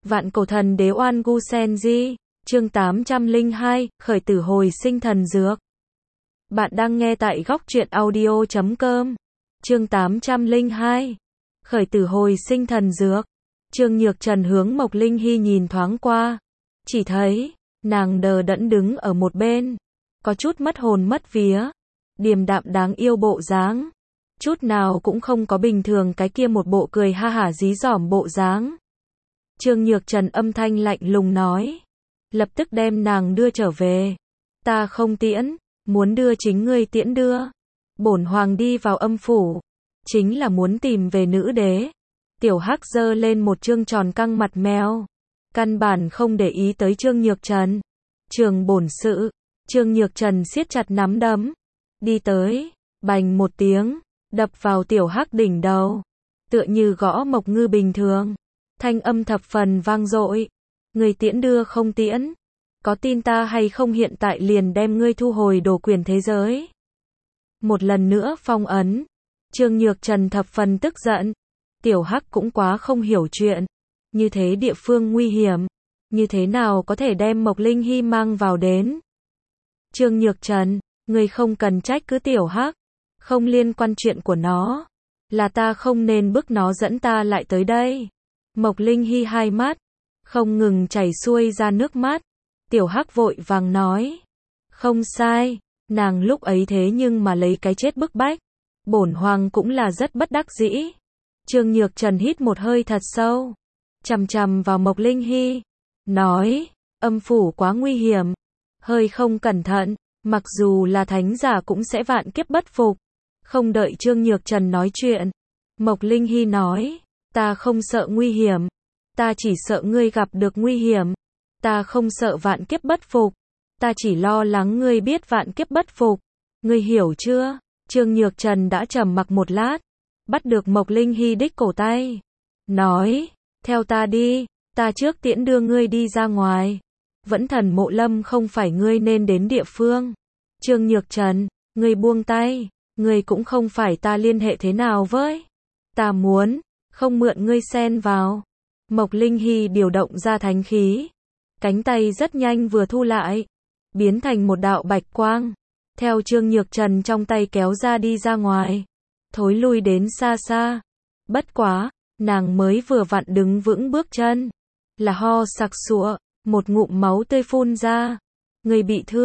Vạn cổ thần đế oan gu sen di, chương 802, khởi tử hồi sinh thần dược. Bạn đang nghe tại góc truyện audio.com. Chương 802, khởi tử hồi sinh thần dược. Trương Nhược Trần hướng Mộc Linh Hy nhìn thoáng qua, chỉ thấy nàng đờ đẫn đứng ở một bên, có chút mất hồn mất vía, điềm đạm đáng yêu bộ dáng, chút nào cũng không có bình thường cái kia một bộ cười ha hả dí dỏm bộ dáng. Trương Nhược Trần âm thanh lạnh lùng nói, lập tức đem nàng đưa trở về. Ta không tiễn, muốn đưa chính ngươi tiễn đưa. Bổn hoàng đi vào âm phủ, chính là muốn tìm về nữ đế. Tiểu Hắc giơ lên một trương tròn căng mặt mèo, căn bản không để ý tới Trương Nhược Trần. Trường bổn sự, Trương Nhược Trần siết chặt nắm đấm, đi tới, bành một tiếng, đập vào Tiểu Hắc đỉnh đầu, tựa như gõ mộc ngư bình thường. Thanh âm thập phần vang dội. Người tiễn đưa không tiễn, có tin ta hay không hiện tại liền đem ngươi thu hồi đồ quyền thế giới. Một lần nữa phong ấn. Trương Nhược Trần thập phần tức giận. Tiểu Hắc cũng quá không hiểu chuyện. Như thế địa phương nguy hiểm, như thế nào có thể đem Mộc Linh Hy mang vào đến. Trương Nhược Trần, ngươi không cần trách cứ Tiểu Hắc, không liên quan chuyện của nó, là ta không nên bức nó dẫn ta lại tới đây. Mộc Linh Hy hai mắt không ngừng chảy xuôi ra nước mắt. Tiểu Hắc vội vàng nói, không sai, nàng lúc ấy thế nhưng mà lấy cái chết bức bách, bổn hoàng cũng là rất bất đắc dĩ. Trương Nhược Trần hít một hơi thật sâu, chằm chằm vào Mộc Linh Hy, nói, âm phủ quá nguy hiểm, hơi không cẩn thận, mặc dù là thánh giả cũng sẽ vạn kiếp bất phục. Không đợi Trương Nhược Trần nói chuyện, Mộc Linh Hy nói, ta không sợ nguy hiểm, ta chỉ sợ ngươi gặp được nguy hiểm. Ta không sợ vạn kiếp bất phục, ta chỉ lo lắng ngươi biết vạn kiếp bất phục. Ngươi hiểu chưa? Trương Nhược Trần đã trầm mặc một lát, bắt được Mộc Linh Hy đích cổ tay, nói, theo ta đi, ta trước tiễn đưa ngươi đi ra ngoài. Vẫn Thần Mộ Lâm không phải ngươi nên đến địa phương. Trương Nhược Trần, ngươi buông tay, ngươi cũng không phải ta liên hệ thế nào với. Ta muốn không mượn ngươi xen vào. Mộc Linh Hy điều động ra thánh khí, cánh tay rất nhanh vừa thu lại, biến thành một đạo bạch quang, theo Trương Nhược Trần trong tay kéo ra đi ra ngoài, thối lui đến xa xa. Bất quá, nàng mới vừa vặn đứng vững bước chân, là ho sặc sụa, một ngụm máu tươi phun ra. Người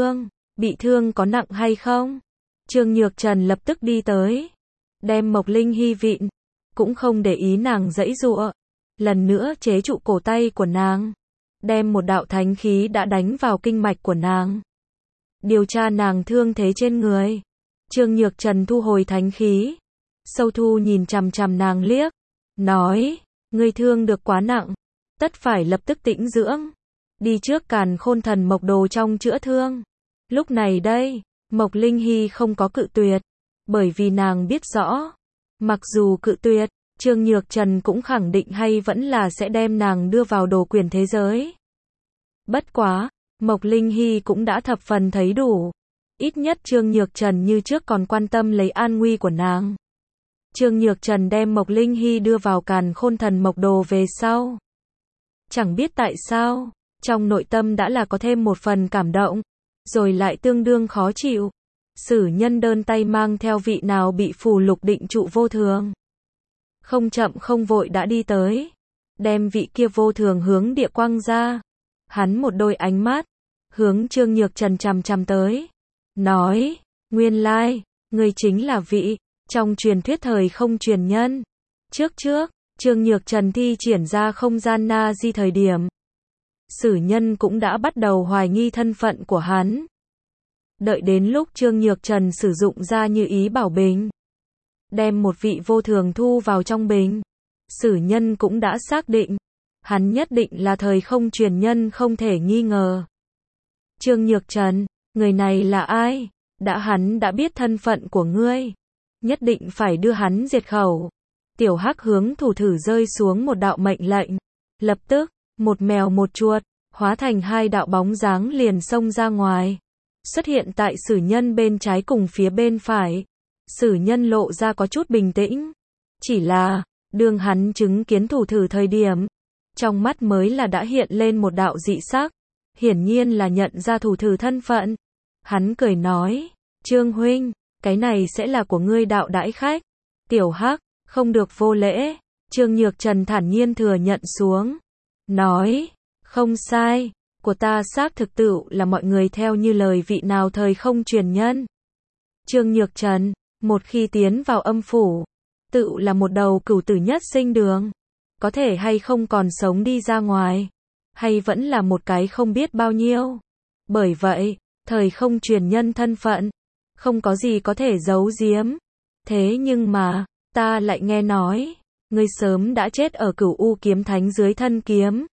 bị thương có nặng hay không? Trương Nhược Trần lập tức đi tới, đem Mộc Linh Hy vịn, cũng không để ý nàng giãy giụa, lần nữa chế trụ cổ tay của nàng, đem một đạo thánh khí đã đánh vào kinh mạch của nàng, điều tra nàng thương thế trên người. Trương Nhược Trần thu hồi thánh khí, sâu thu nhìn chằm chằm nàng liếc, nói, ngươi thương được quá nặng, tất phải lập tức tĩnh dưỡng, đi trước Càn Khôn Thần Mộc Đồ trong chữa thương. Lúc này đây, Mộc Linh Hy không có cự tuyệt, bởi vì nàng biết rõ, mặc dù cự tuyệt, Trương Nhược Trần cũng khẳng định hay vẫn là sẽ đem nàng đưa vào đồ quyền thế giới. Bất quá, Mộc Linh Hy cũng đã thập phần thấy đủ. Ít nhất Trương Nhược Trần như trước còn quan tâm lấy an nguy của nàng. Trương Nhược Trần đem Mộc Linh Hy đưa vào Càn Khôn Thần Mộc Đồ về sau. Chẳng biết tại sao, trong nội tâm đã là có thêm một phần cảm động, rồi lại tương đương khó chịu. Sử Nhân đơn tay mang theo vị nào bị phù lục định trụ vô thường. Không chậm không vội đã đi tới, đem vị kia vô thường hướng địa quang ra. Hắn một đôi ánh mắt hướng Trương Nhược Trần chằm chằm tới, nói, nguyên lai, ngươi chính là vị trong truyền thuyết thời không truyền nhân. Trước Trương Nhược Trần thi triển ra không gian na di thời điểm, Sử Nhân cũng đã bắt đầu hoài nghi thân phận của hắn. Đợi đến lúc Trương Nhược Trần sử dụng ra Như Ý Bảo Bình, đem một vị vô thường thu vào trong bình, Sử Nhân cũng đã xác định, hắn nhất định là thời không truyền nhân không thể nghi ngờ. Trương Nhược Trần, người này là ai? Hắn đã biết thân phận của ngươi, nhất định phải đưa hắn diệt khẩu. Tiểu Hắc hướng thủ thử rơi xuống một đạo mệnh lệnh, lập tức, một mèo một chuột, hóa thành hai đạo bóng dáng liền xông ra ngoài, xuất hiện tại Sử Nhân bên trái cùng phía bên phải. Sử Nhân lộ ra có chút bình tĩnh, chỉ là, đương hắn chứng kiến thủ thử thời điểm, trong mắt mới là đã hiện lên một đạo dị sắc, hiển nhiên là nhận ra thủ thử thân phận. Hắn cười nói, Trương huynh, cái này sẽ là của ngươi đạo đãi khách. Tiểu Hắc, không được vô lễ. Trương Nhược Trần thản nhiên thừa nhận xuống. Nói, không sai, của ta xác thực tựu là mọi người theo như lời vị nào thời không truyền nhân. Trương Nhược Trần, một khi tiến vào âm phủ, tựu là một đầu cửu tử nhất sinh đường. Có thể hay không còn sống đi ra ngoài, hay vẫn là một cái không biết bao nhiêu. Bởi vậy, thời không truyền nhân thân phận, không có gì có thể giấu giếm. Thế nhưng mà, ta lại nghe nói, ngươi sớm đã chết ở Cửu U kiếm thánh dưới thân kiếm.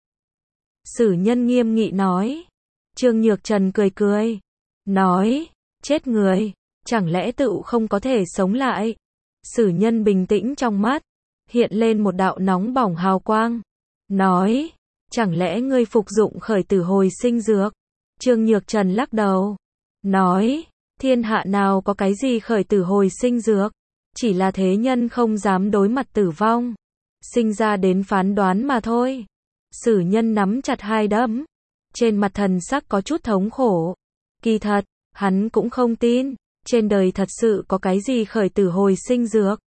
Sử Nhân nghiêm nghị nói. Trương Nhược Trần cười cười, nói, chết người, chẳng lẽ tựu không có thể sống lại? Sử Nhân bình tĩnh trong mắt, hiện lên một đạo nóng bỏng hào quang. Nói, chẳng lẽ ngươi phục dụng khởi tử hồi sinh dược? Trương Nhược Trần lắc đầu. Nói, thiên hạ nào có cái gì khởi tử hồi sinh dược? Chỉ là thế nhân không dám đối mặt tử vong. Sinh ra đến phán đoán mà thôi. Sử Nhân nắm chặt hai đấm. Trên mặt thần sắc có chút thống khổ. Kỳ thật, hắn cũng không tin. Trên đời thật sự có cái gì khởi tử hồi sinh dược.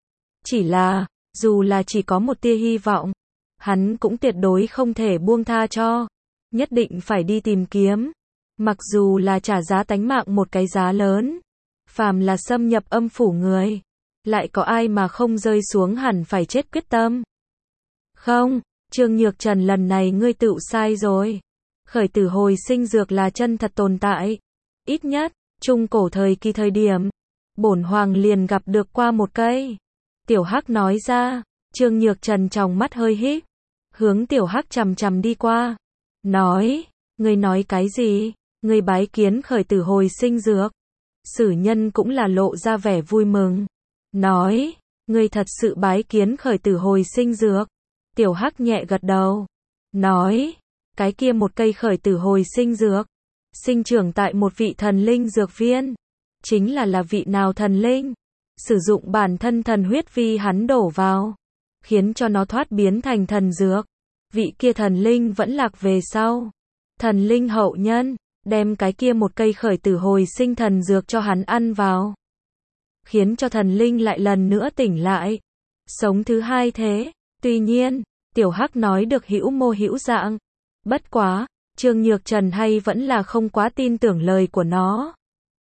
Chỉ là, dù là chỉ có một tia hy vọng, hắn cũng tuyệt đối không thể buông tha cho. Nhất định phải đi tìm kiếm. Mặc dù là trả giá tánh mạng một cái giá lớn. Phàm là xâm nhập âm phủ người, lại có ai mà không rơi xuống hẳn phải chết quyết tâm. Không, Trương Nhược Trần, lần này ngươi tựu sai rồi. Khởi tử hồi sinh dược là chân thật tồn tại. Ít nhất, trung cổ thời kỳ thời điểm, bổn hoàng liền gặp được qua một cây. Tiểu Hắc nói ra. Trương Nhược Trần trong mắt hơi híp, hướng Tiểu Hắc chằm chằm đi qua. Nói, ngươi nói cái gì? Ngươi bái kiến khởi tử hồi sinh dược. Sử Nhân cũng là lộ ra vẻ vui mừng. Nói, ngươi thật sự bái kiến khởi tử hồi sinh dược. Tiểu Hắc nhẹ gật đầu. Nói, cái kia một cây khởi tử hồi sinh dược, sinh trưởng tại một vị thần linh dược viên. Chính là vị nào thần linh? Sử dụng bản thân thần huyết vi hắn đổ vào, khiến cho nó thoát biến thành thần dược. Vị kia thần linh vẫn lạc về sau. Thần linh hậu nhân, đem cái kia một cây khởi tử hồi sinh thần dược cho hắn ăn vào. Khiến cho thần linh lại lần nữa tỉnh lại. Sống thứ hai thế. Tuy nhiên, Tiểu Hắc nói được hữu mô hữu dạng. Bất quá, Trương Nhược Trần hay vẫn là không quá tin tưởng lời của nó.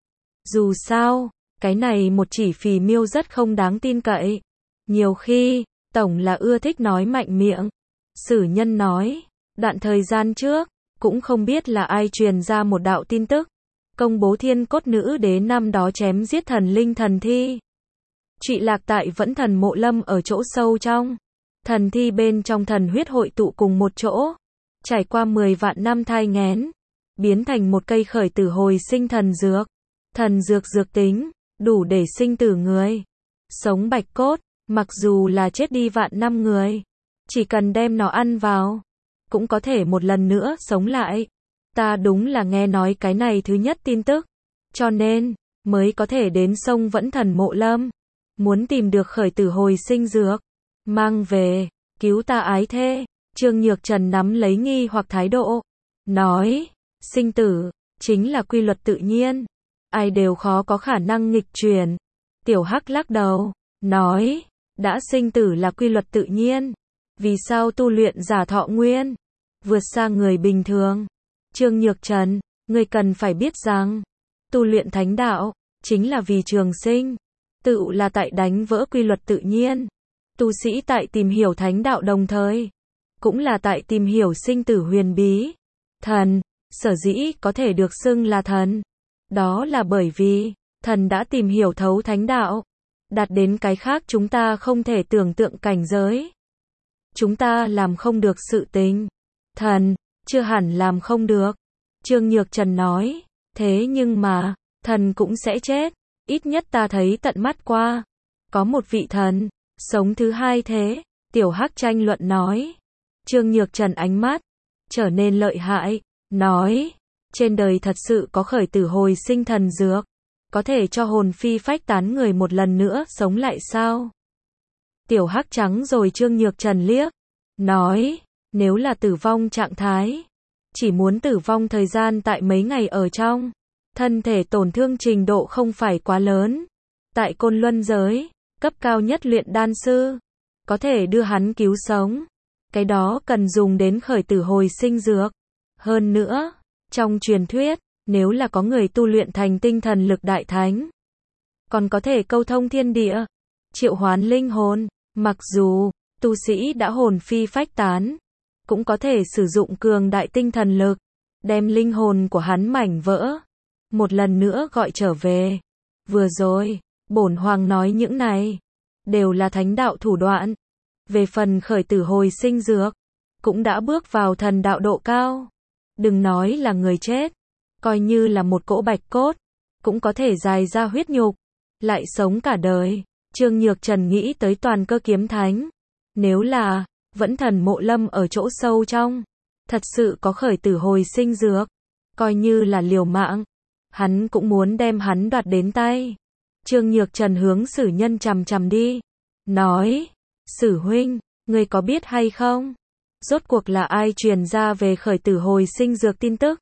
Dù sao, cái này một chỉ phì miêu rất không đáng tin cậy. Nhiều khi, tổng là ưa thích nói mạnh miệng. Sử Nhân nói, đoạn thời gian trước, cũng không biết là ai truyền ra một đạo tin tức, công bố Thiên Cốt Nữ Đế năm đó chém giết thần linh thần thi. Trụy lạc tại Vẫn Thần Mộ Lâm ở chỗ sâu trong. Thần thi bên trong thần huyết hội tụ cùng một chỗ. Trải qua 10 vạn năm thai nghén, biến thành một cây khởi tử hồi sinh thần dược. Thần dược dược tính, đủ để sinh tử người. Sống bạch cốt, mặc dù là chết đi vạn năm người, chỉ cần đem nó ăn vào, cũng có thể một lần nữa sống lại. Ta đúng là nghe nói cái này thứ nhất tin tức, cho nên, mới có thể đến sông Vẫn Thần Mộ Lâm. Muốn tìm được khởi tử hồi sinh dược, mang về, cứu ta ái thê. Trương Nhược Trần nắm lấy nghi hoặc thái độ. Nói, sinh tử, chính là quy luật tự nhiên. Ai đều khó có khả năng nghịch chuyển. Tiểu Hắc lắc đầu, nói, đã sinh tử là quy luật tự nhiên. Vì sao tu luyện giả thọ nguyên, vượt xa người bình thường? Trương Nhược Trần, ngươi cần phải biết rằng, tu luyện thánh đạo, chính là vì trường sinh. Tự là tại đánh vỡ quy luật tự nhiên. Tu sĩ tại tìm hiểu thánh đạo đồng thời, cũng là tại tìm hiểu sinh tử huyền bí. Thần, sở dĩ có thể được xưng là thần, đó là bởi vì, thần đã tìm hiểu thấu thánh đạo, đạt đến cái khác chúng ta không thể tưởng tượng cảnh giới. Chúng ta làm không được sự tình, thần, chưa hẳn làm không được. Trương Nhược Trần nói, thế nhưng mà, thần cũng sẽ chết, ít nhất ta thấy tận mắt qua. Có một vị thần, sống thứ hai thế. Tiểu Hắc tranh luận nói. Trương Nhược Trần ánh mắt trở nên lợi hại, nói, trên đời thật sự có khởi tử hồi sinh thần dược, có thể cho hồn phi phách tán người một lần nữa sống lại sao? Tiểu Hắc trắng rồi Trương Nhược Trần liếc, nói, Nếu là tử vong trạng thái, chỉ muốn tử vong thời gian tại mấy ngày ở trong, thân thể tổn thương trình độ không phải quá lớn. Tại Côn Luân giới, cấp cao nhất luyện đan sư, có thể đưa hắn cứu sống. Cái đó cần dùng đến khởi tử hồi sinh dược. Hơn nữa, trong truyền thuyết, nếu là có người tu luyện thành tinh thần lực đại thánh, còn có thể câu thông thiên địa, triệu hoán linh hồn, mặc dù tu sĩ đã hồn phi phách tán, cũng có thể sử dụng cường đại tinh thần lực, đem linh hồn của hắn mảnh vỡ, một lần nữa gọi trở về. Vừa rồi, bổn hoàng nói những này, đều là thánh đạo thủ đoạn. Về phần khởi tử hồi sinh dược, cũng đã bước vào thần đạo độ cao. Đừng nói là người chết, coi như là một cỗ bạch cốt, cũng có thể dài ra huyết nhục, lại sống cả đời. Trương Nhược Trần nghĩ tới toàn cơ kiếm thánh. Nếu là vẫn thần mộ lâm ở chỗ sâu trong, thật sự có khởi tử hồi sinh dược, coi như là liều mạng, hắn cũng muốn đem hắn đoạt đến tay. Trương Nhược Trần hướng Sử Nhân chằm chằm đi, nói, Sử huynh, ngươi có biết hay không? Rốt cuộc là ai truyền ra về khởi tử hồi sinh dược tin tức?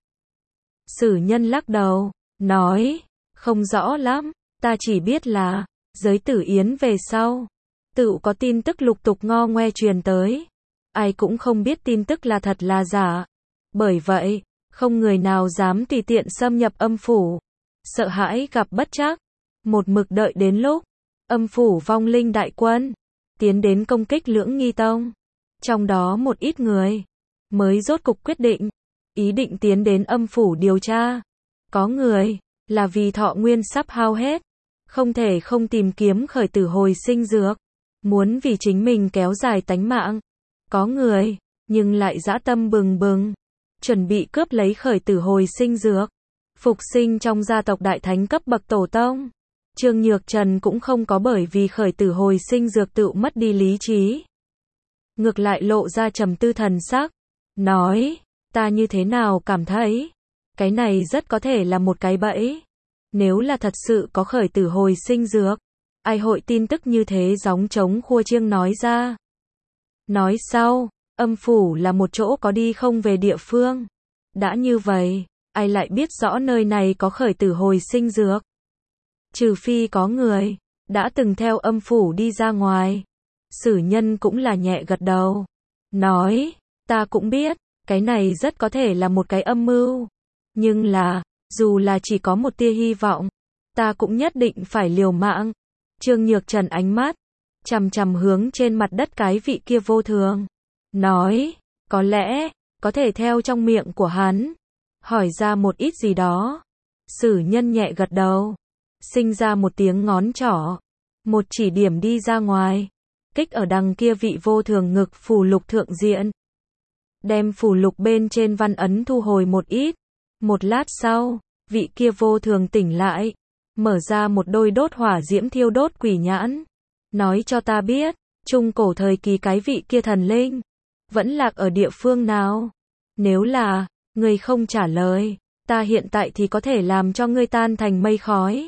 Sử Nhân lắc đầu, nói, không rõ lắm, ta chỉ biết là, giới tử yến về sau, tự có tin tức lục tục ngo ngoe truyền tới. Ai cũng không biết tin tức là thật là giả. Bởi vậy, không người nào dám tùy tiện xâm nhập âm phủ. Sợ hãi gặp bất trắc. Một mực đợi đến lúc, âm phủ vong linh đại quân, tiến đến công kích Lưỡng Nghi Tông. Trong đó một ít người, mới rốt cục quyết định, ý định tiến đến âm phủ điều tra. Có người, là vì thọ nguyên sắp hao hết, không thể không tìm kiếm khởi tử hồi sinh dược, muốn vì chính mình kéo dài tánh mạng. Có người, nhưng lại dã tâm bừng bừng, chuẩn bị cướp lấy khởi tử hồi sinh dược, phục sinh trong gia tộc đại thánh cấp bậc tổ tông. Trương Nhược Trần cũng không có bởi vì khởi tử hồi sinh dược tự mất đi lý trí. Ngược lại lộ ra trầm tư thần sắc, nói, ta như thế nào cảm thấy, cái này rất có thể là một cái bẫy. Nếu là thật sự có khởi tử hồi sinh dược, ai hội tin tức như thế gióng trống khua chiêng nói ra. Nói sau, âm phủ là một chỗ có đi không về địa phương. Đã như vậy, ai lại biết rõ nơi này có khởi tử hồi sinh dược? Trừ phi có người, đã từng theo âm phủ đi ra ngoài. Sử Nhân cũng là nhẹ gật đầu. Nói, ta cũng biết, cái này rất có thể là một cái âm mưu. Nhưng là, dù là chỉ có một tia hy vọng, ta cũng nhất định phải liều mạng. Trương Nhược Trần ánh mắt chằm chằm hướng trên mặt đất cái vị kia vô thường, nói, có lẽ, có thể theo trong miệng của hắn, hỏi ra một ít gì đó. Sử Nhân nhẹ gật đầu, sinh ra một tiếng ngón trỏ, một chỉ điểm đi ra ngoài, kích ở đằng kia vị vô thường ngực phù lục thượng diện. Đem phù lục bên trên văn ấn thu hồi một ít. Một lát sau, vị kia vô thường tỉnh lại, mở ra một đôi đốt hỏa diễm thiêu đốt quỷ nhãn. Nói cho ta biết, trung cổ thời kỳ cái vị kia thần linh, vẫn lạc ở địa phương nào? Nếu là, ngươi không trả lời, ta hiện tại thì có thể làm cho ngươi tan thành mây khói.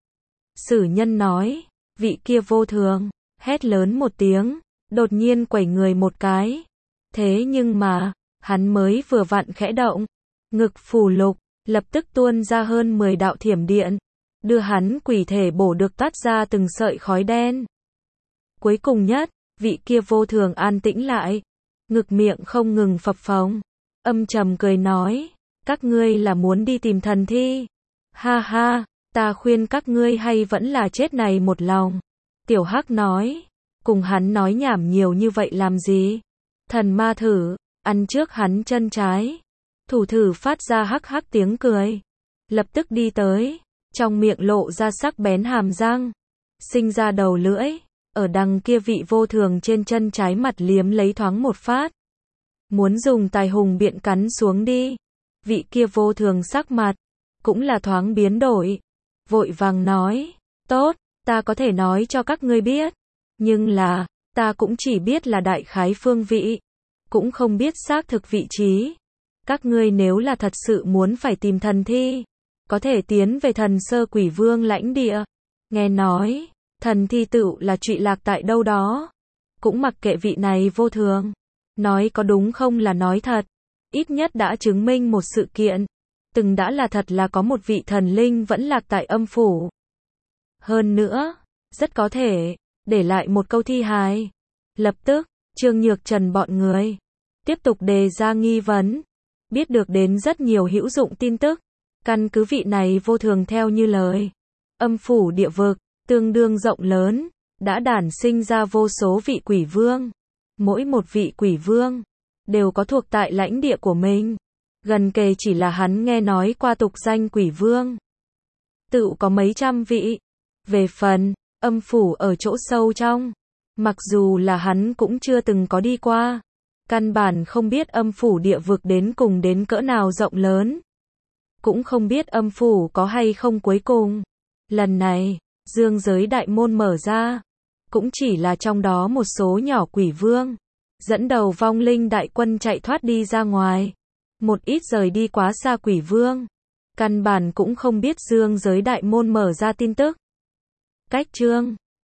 Sử Nhân nói, vị kia vô thường, hét lớn một tiếng, đột nhiên quẩy người một cái. Thế nhưng mà, hắn mới vừa vặn khẽ động, ngực phù lục, lập tức tuôn ra hơn 10 đạo thiểm điện, đưa hắn quỷ thể bổ được tắt ra từng sợi khói đen. Cuối cùng nhất, vị kia vô thường an tĩnh lại, ngực miệng không ngừng phập phồng, âm trầm cười nói, các ngươi là muốn đi tìm thần thi. Ha ha, ta khuyên các ngươi hay vẫn là chết này một lòng. Tiểu Hắc nói, cùng hắn nói nhảm nhiều như vậy làm gì? Thần ma thử, ăn trước hắn chân trái. Thủ thử phát ra hắc hắc tiếng cười, lập tức đi tới, trong miệng lộ ra sắc bén hàm răng, sinh ra đầu lưỡi, ở đằng kia vị vô thường trên chân trái mặt liếm lấy thoáng một phát. Muốn dùng tài hùng biện cắn xuống đi. Vị kia vô thường sắc mặt, cũng là thoáng biến đổi, vội vàng nói, tốt, ta có thể nói cho các ngươi biết, nhưng là, ta cũng chỉ biết là đại khái phương vị, cũng không biết xác thực vị trí. Các ngươi nếu là thật sự muốn phải tìm thần thi, có thể tiến về thần sơ quỷ vương lãnh địa. Nghe nói, thần thi tựu là trụy lạc tại đâu đó. Cũng mặc kệ vị này vô thường, Nói có đúng không là nói thật. Ít nhất đã chứng minh một sự kiện. Từng đã là thật là có một vị thần linh vẫn lạc tại âm phủ. Hơn nữa, rất có thể, để lại một câu thi hài. Lập tức, Trương Nhược Trần bọn người tiếp tục đề ra nghi vấn. Biết được đến rất nhiều hữu dụng tin tức. Căn cứ vị này vô thường theo như lời. Âm phủ địa vực, tương đương rộng lớn, đã đản sinh ra vô số vị quỷ vương. Mỗi một vị quỷ vương, đều có thuộc tại lãnh địa của mình. Gần kề chỉ là hắn nghe nói qua tục danh quỷ vương. Tự có mấy trăm vị. Về phần, âm phủ ở chỗ sâu trong. Mặc dù là hắn cũng chưa từng có đi qua. Căn bản không biết âm phủ địa vực đến cùng đến cỡ nào rộng lớn. Cũng không biết âm phủ có hay không cuối cùng. Lần này, dương giới đại môn mở ra. Cũng chỉ là trong đó một số nhỏ quỷ vương. Dẫn đầu vong linh đại quân chạy thoát đi ra ngoài. Một ít rời đi quá xa quỷ vương. Căn bản cũng không biết dương giới đại môn mở ra tin tức. Cách chương